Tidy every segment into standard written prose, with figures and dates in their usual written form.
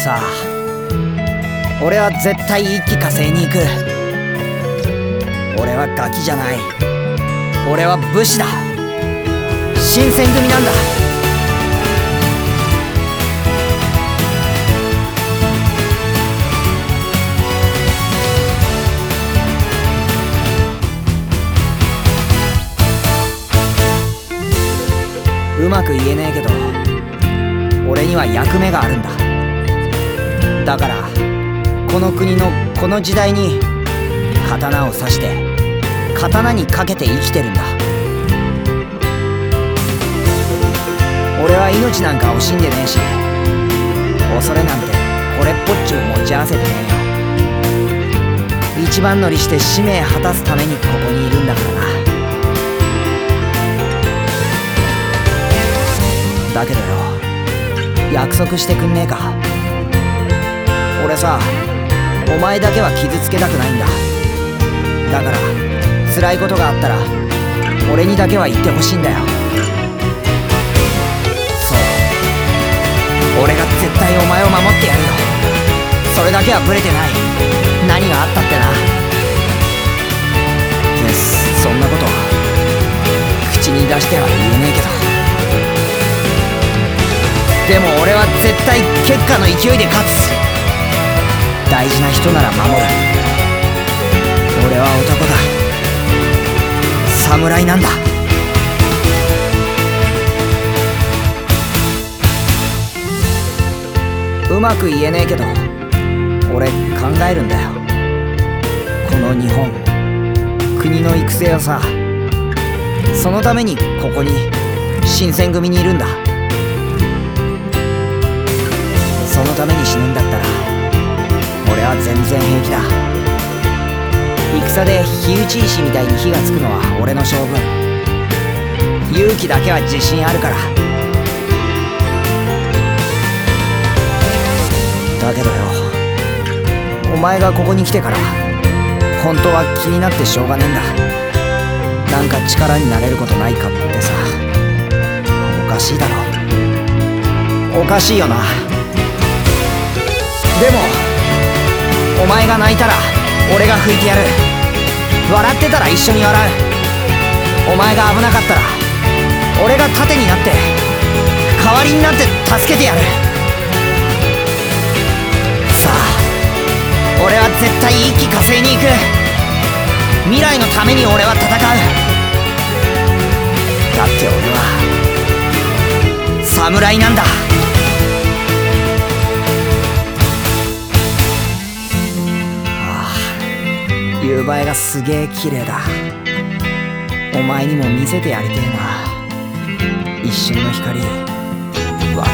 さあ、俺は絶対一気火星に行く。俺はガキじゃない。俺は武士だ。新選組なんだ。うまく言えねえけど、俺には役目があるんだ。だからこの国のこの時代に刀を刺して刀にかけて生きてるんだ。俺は命なんか惜しんでねえし、恐れなんてこれっぽっちを持ち合わせてねえよ。一番乗りして使命果たすためにここにいるんだからな。だけどよ、約束してくんねえか。俺さ、お前だけは傷つけたくないんだ。だから辛いことがあったら俺にだけは言ってほしいんだよ。そう、俺が絶対お前を守ってやるよ。それだけはブレてない。何があったってな。そんなこと口に出しては言えねえけど、でも俺は絶対結果の勢いで勝つ。大事な人なら守る。俺は男だ。侍なんだ。うまく言えねえけど、俺考えるんだよ。この日本、国の行く末をさ。そのためにここに新選組にいるんだ。そのために死ぬんだったら俺は全然平気だ。戦で火打ち石みたいに火がつくのは俺の性分。勇気だけは自信あるから。だけどよ、お前がここに来てから本当は気になってしょうがねえんだ。なんか力になれることないかってさ。おかしいだろ。おかしいよな。でもお前が泣いたら俺が拭いてやる。笑ってたら一緒に笑う。お前が危なかったら俺が盾になって代わりになって助けてやる。さあ、俺は絶対一気火星に行く。未来のために俺は戦う。だって俺は侍なんだ。夕映えがすげえ綺麗だ。お前にも見せてやりてえな。一瞬の光分け合いたいよ。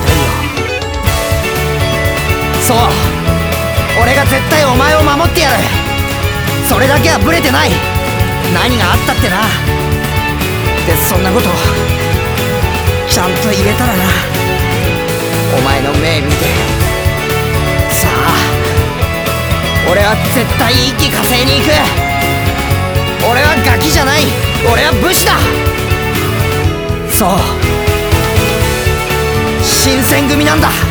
そう、俺が絶対お前を守ってやる。それだけはブレてない。何があったってな。でそんなことちゃんと言えたらな。お前の目見てさあ、俺は絶対一気火星に行く。俺はガキじゃない。俺は武士だ。そう、新選組なんだ。